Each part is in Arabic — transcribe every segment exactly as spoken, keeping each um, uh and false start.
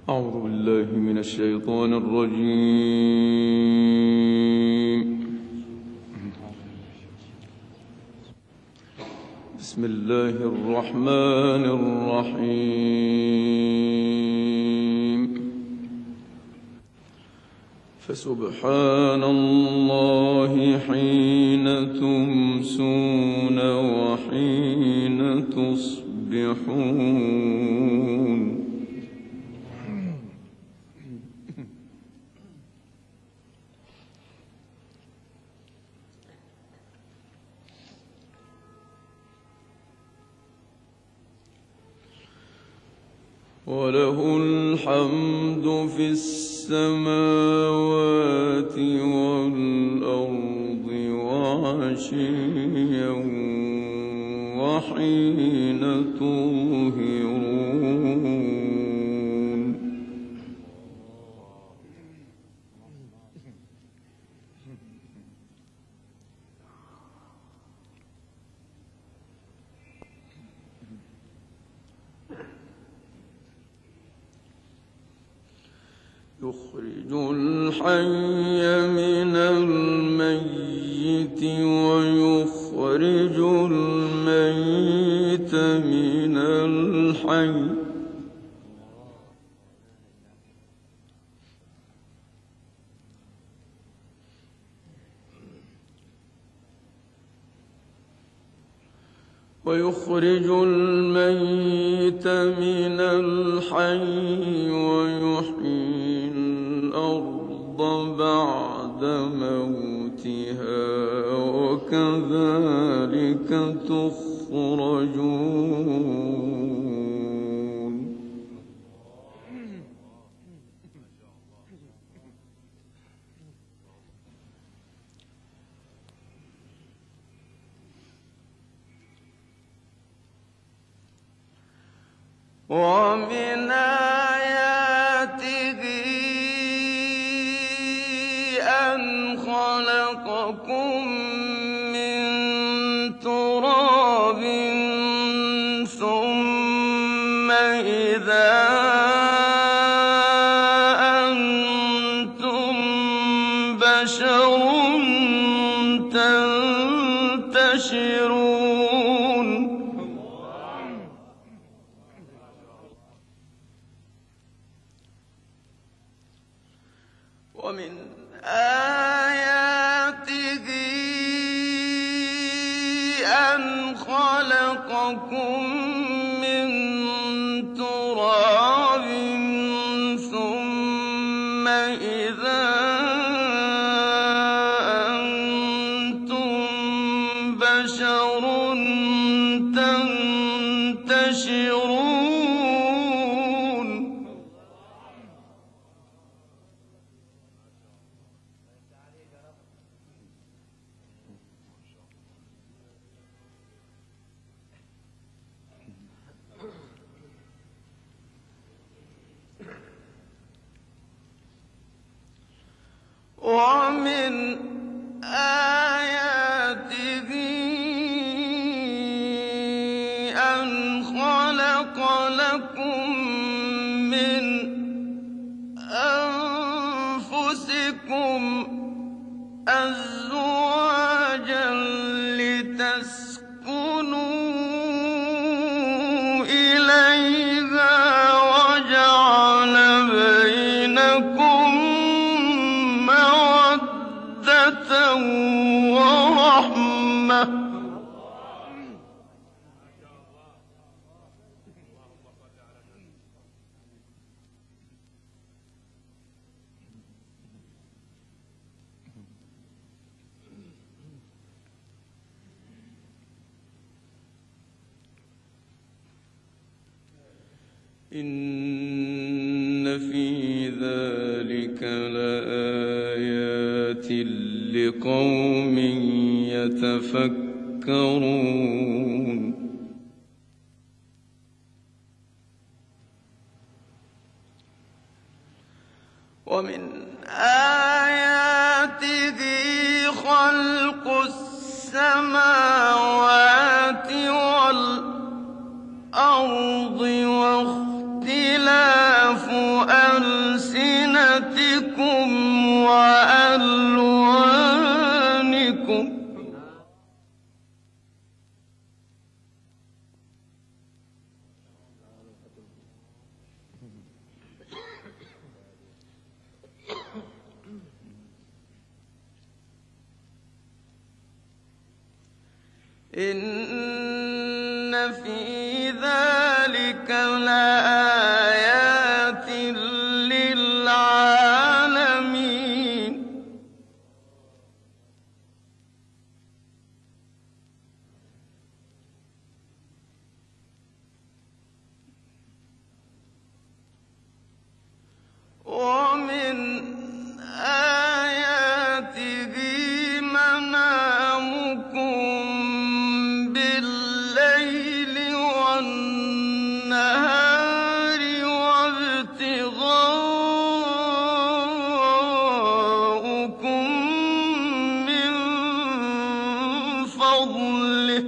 أعوذ بالله من الشيطان الرجيم. بسم الله الرحمن الرحيم. فسبحان الله حين تمسون وحين تصبحون. وله الحمد في السماوات والأرض وعشيا وحين تظهرون. يخرج الحي من الميت ويخرج الميت من الحي. ويخرج الميت من الحي ويحيي الأرض بعد موتها وكذلك تخرجون. ومن آياته أن خلقكم من تراب ثم إذا أنتم بشر تنتشرون. ومن آياته أن خلقكم من تراب ثم إذا أنتم بشر تنتشرون. ومن آياته أن خلق لكم من أنفسكم أزواجا لتسكنوا إليها وجعل بينكم ورحمة. إن في ذلك لآيات لقوم يتفكرون. ومن آياته خلق السماوات والأرض واختلاف إن في ذلك لآيات للعالمين ومن آياته منامكم بالليل والنهار وابتغاؤكم من فضله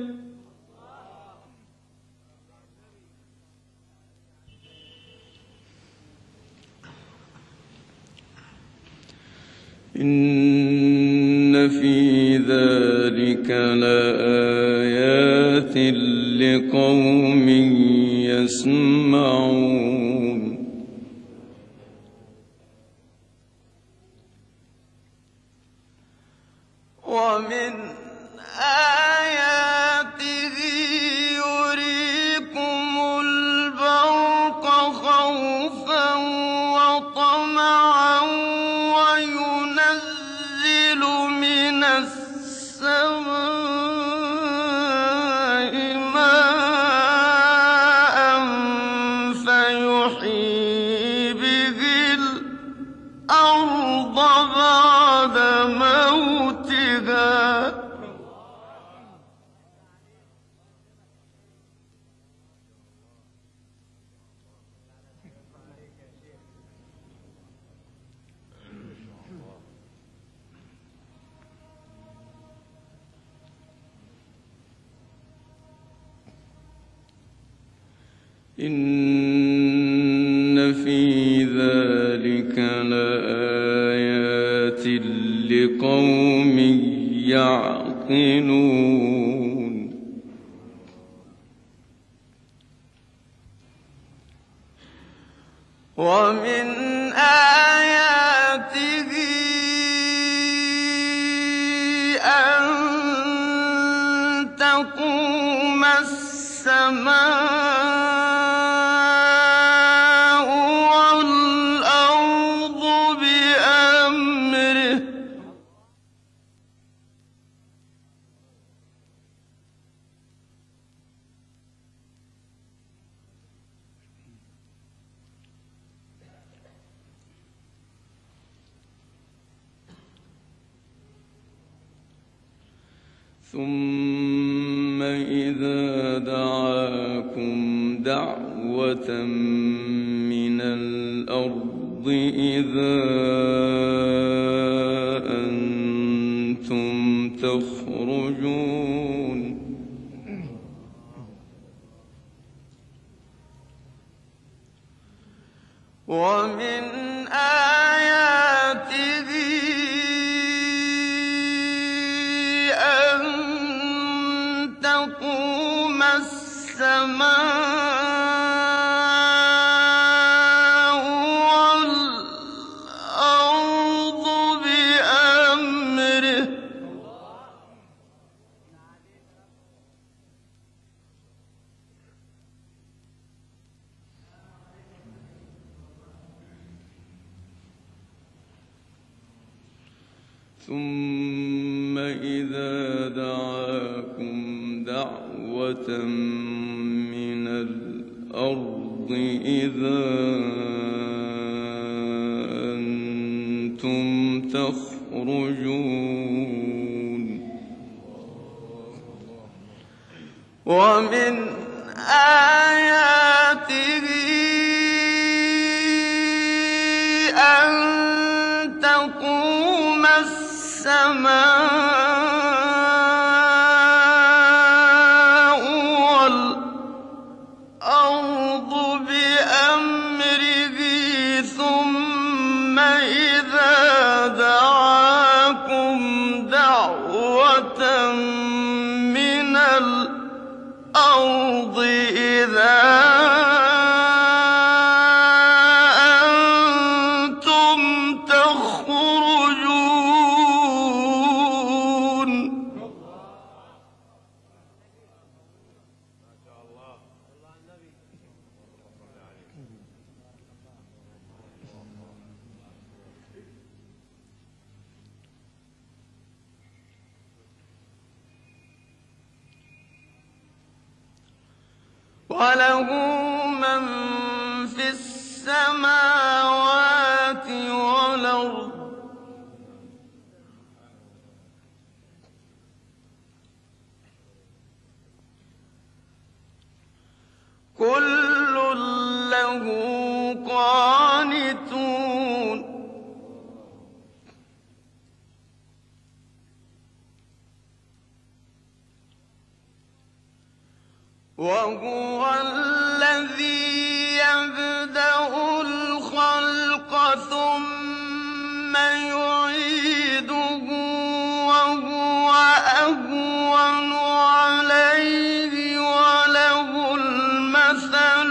إن في ذلك لآيات لقوم يسمعون ومن آياته يريكم البرق خوفا وطمعا وينزل من السماء ماء فيحيي به الأرض بعد موتها إن في ذلك لآيات لقوم يعقلون ومن آياته أن تقوم السماء ثم إذا دعاكم دعوة من الأرض إذا أنتم تخرجون ومن آياته أن تقوم السماء والأرض بأمره ثم إذا دعاكم دعوة من الأرض إذا أنتم تخرجون ومن آياته أن تقوم السماء والأرض بأمره ثم إذا دعاكم دعوة من الأرض إذا أنتم تخرجون وله من في السماوات والأرض كل له قانتون وهو الذي يبدأ الخلق ثم يعيده وهو أهون عليه وله المثل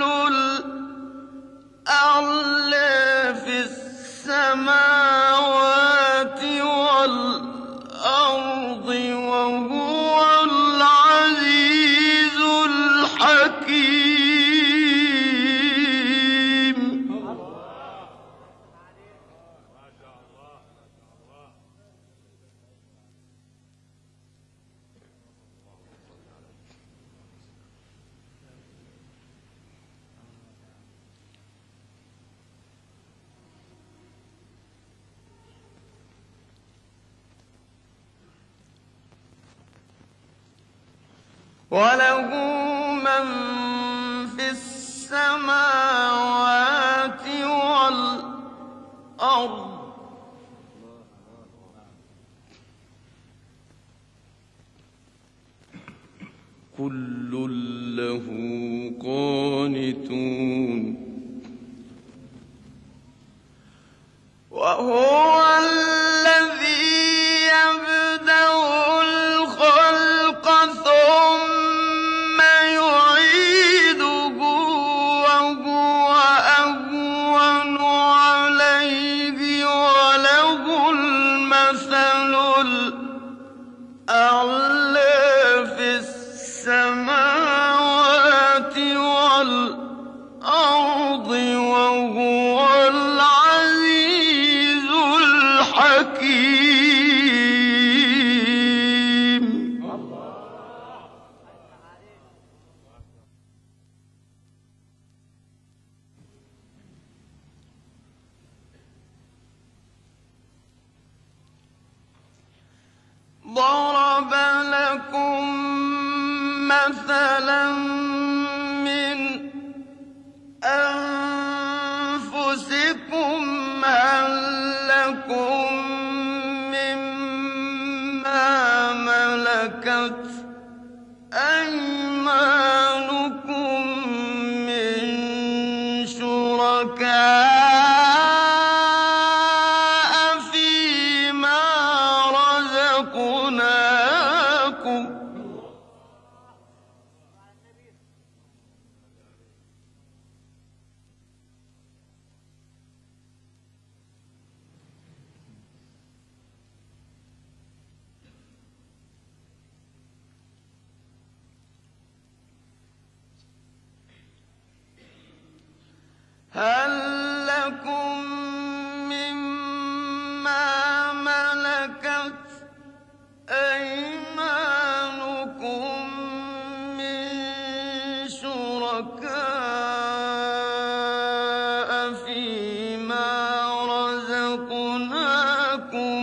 الأعلى في السماوات والأرض وهو العزيز الحكيم. وله من في السماوات والأرض كل له قانتون وهو الذي يبدأ الخلق ثم يعيده وهو أهون عليه وله المثل الأعلى في السماوات والأرض وهو العزيز الحكيم. ضرب لكم مثلا من أنفسكم هل لكم مما ملكت أيمانكم من شركاء فيما رزقناكم هل لكم مما ملكت أيمانكم من شركاء فيما رزقناكم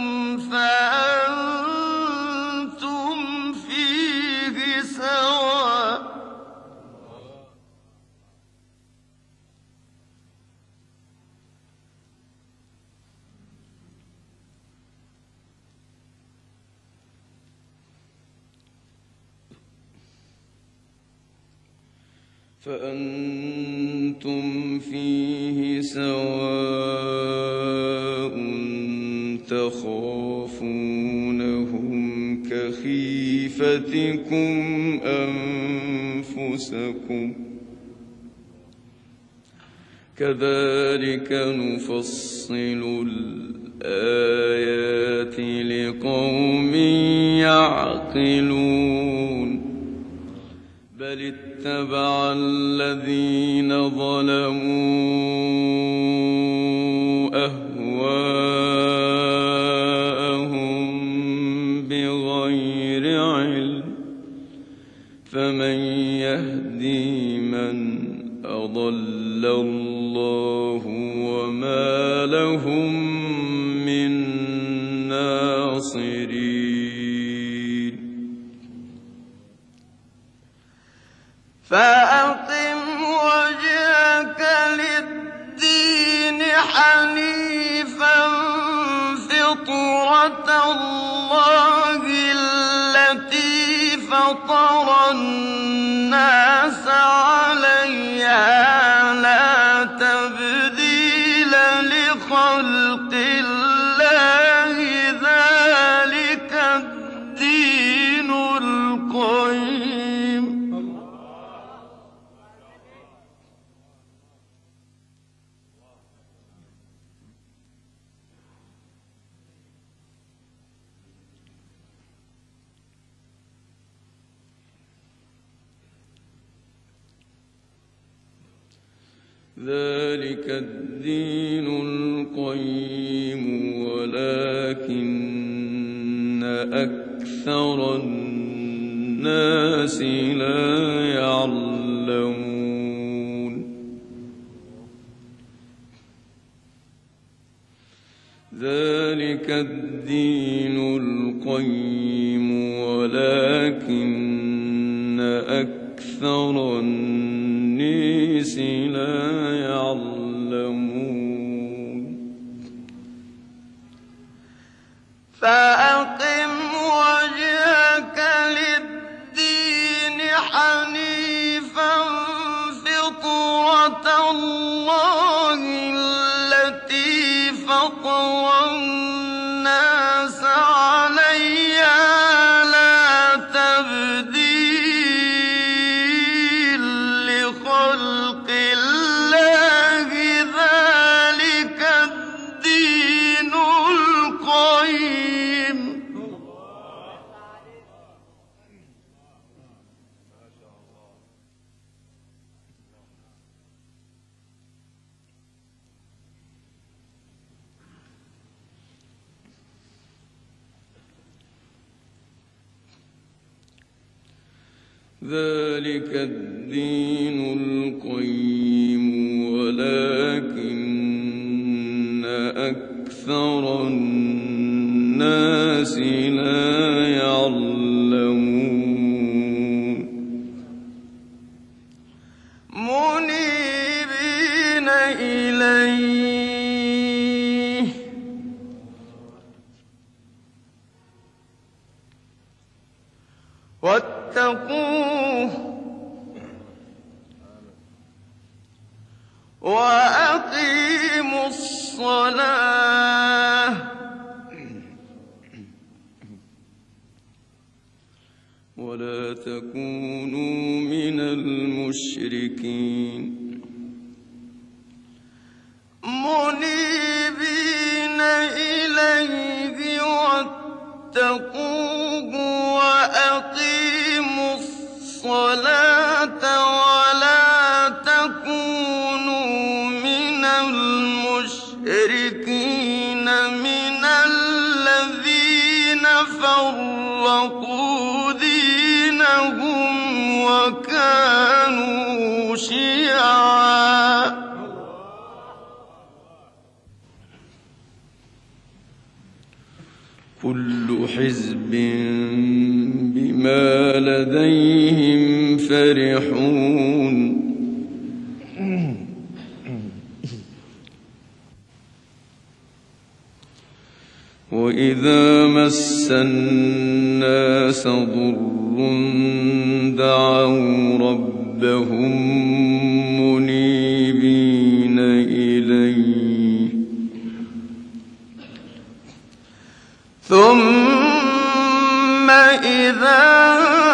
فأنتم فيه سواء فأنتم فيه سواء تخافونهم كخيفتكم أنفسكم كذلك نفصل الآيات لقوم يعقلون بل اتبع الذين ظلموا أهواءهم بغير علم فمن يهدي من وما لهم من ناصرين فأقم وجهك للدين حنيفا فطرة الله التي فطر الناس عليها لا تبديل لخلق الله ذلك الدين القيم ذلك الدين القيم ولكن أكثر الناس لا يعلمون ذلك الدين القيم ولكن أكثر الناس لا يعلمون فأقم وجهك للدين حنيفا فطرة الله التي فطر الناس عليها لا تبديل لخلق الله ذلك الدين القيم ذلك الدين القيم ولكن أكثر الناس لا يعلمون منيبين إليه واتقوه وأقيموا الصلاة ولا تكونوا من المشركين منيبين إليه واتقوه وأقيموا الصلاة ولا تكونوا من المشركين من الذين فرقوا دينهم وكانوا شيعا كل حزب بما لديهم فرحون وإذا مس الناس ضر دعوا ربهم منيبين إليه ثم إذا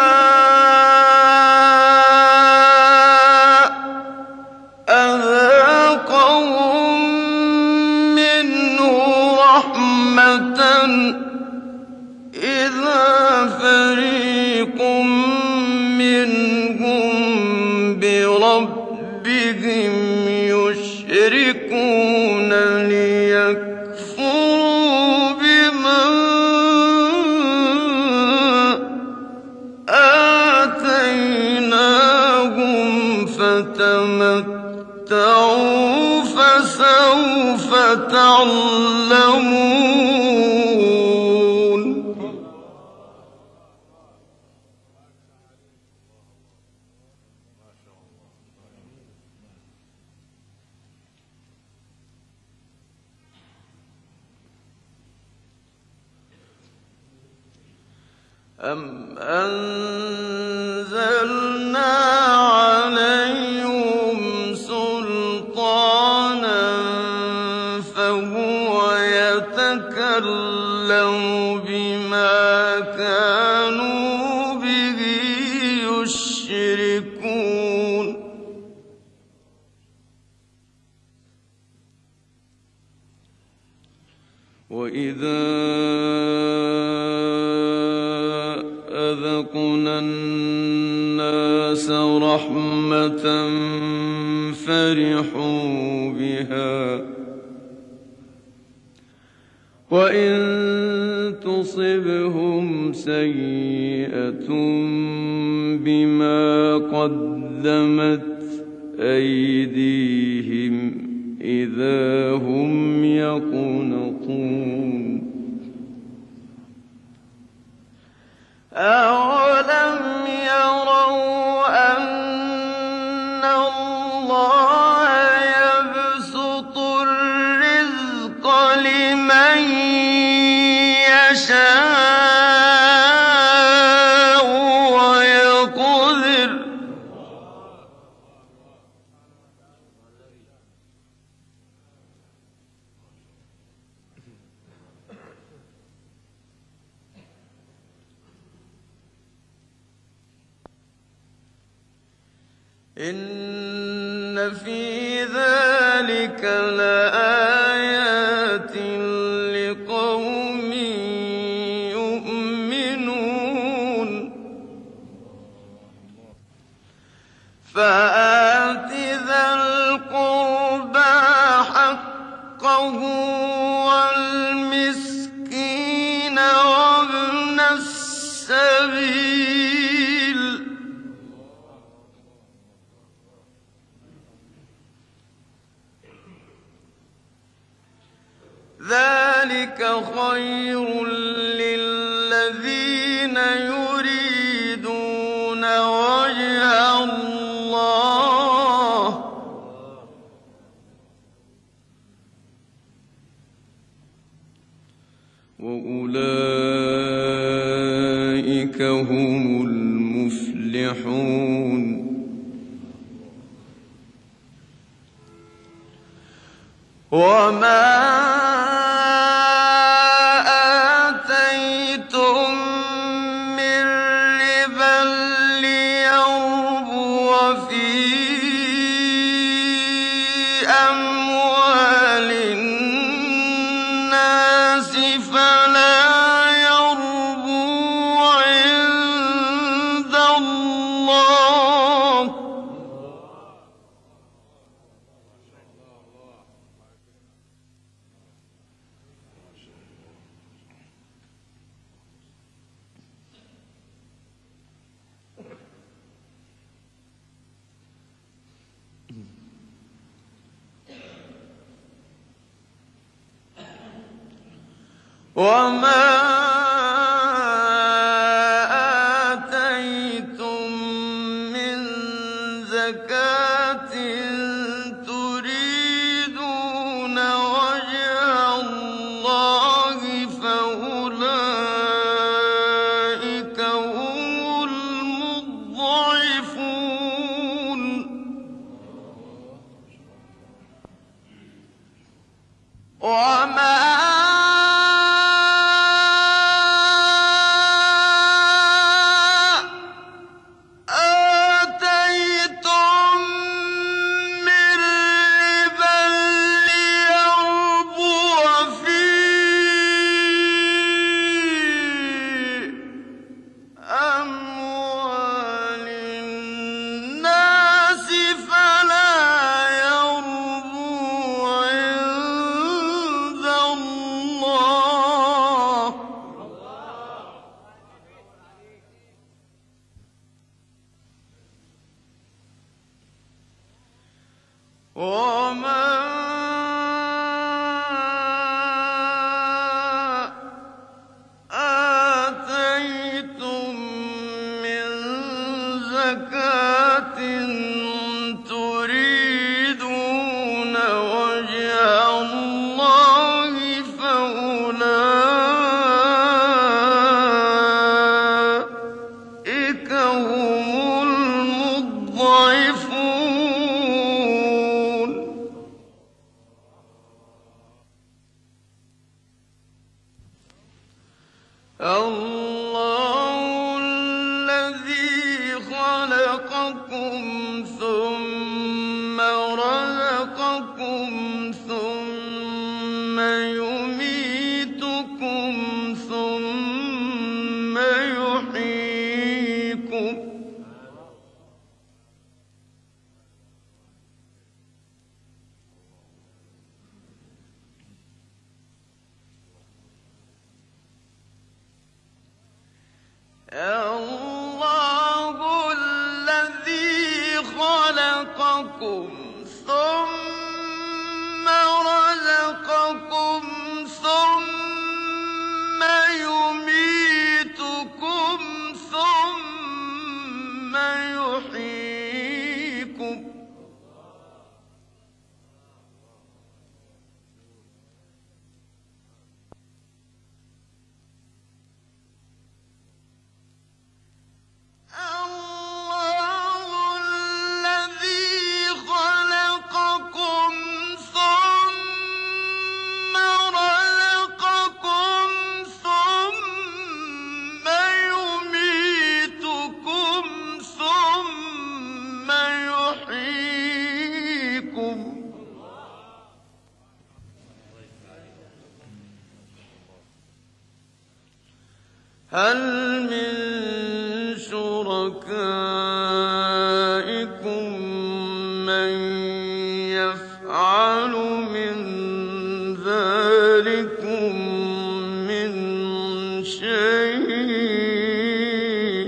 أذاقهم منه رحمة إذا فريق منهم بربهم يشركون ليكفروا بما آتيناهم فتمتعوا فسوف سوف تعلمون. أم أنزلنا عليهم سلطانا فهو يتكلم بما كانوا به يشركون. وإذا أذقنا الناس رحمة فرحوا بها وإن تصبهم سيئة بما قدمت أيديهم إذا هم يقنطون. أَوَلَمْ يَرَوْا أَنَّ اللَّهَ يَبْسُطُ الرِّزْقَ لِمَن يَشَاءُ وَيَقْدِرُ إِنَّ فِي ذَلِكَ لَآيَاتٍ لِقَوْمٍ يُؤْمِنُونَ. فَآتِ ذَا الْقُرْبَىٰ حَقَّهُ وَالْمِسْكِينَ وَابْنَ السَّبِيلِ ذَلِكَ خَيْرٌ لِّلَّذِينَ يُرِيدُونَ وَجْهَ اللَّهِ ۖ وَأُولَٰئِكَ هُمُ الْمُفْلِحُونَ. وَمَا وَمَا آتَيْتُم مِّن زَكَاةٍ تُرِيدُونَ وَجْهَ اللَّهِ فَأُولَٰئِكَ هُمُ الْمُضْعِفُونَ. وَمَا عند الله الذي خلقكم ثم رزقكم ثم يميتكم ثم يحييكم الله الذي خلقكم ثم رزقكم ثم يميتكم ثم يحييكم هل من شركائكم من يفعل من ذلكم من شيء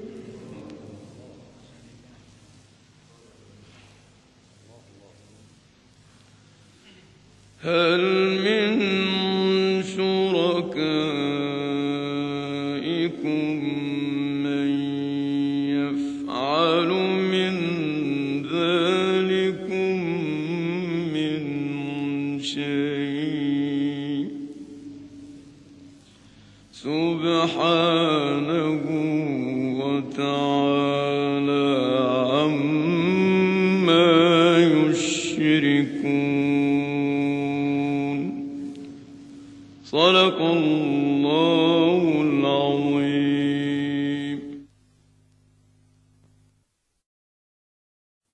هل من شركائكم من يفعل من ذلكم من شيء سبحانه وتعالى عما يشركون. صدق الله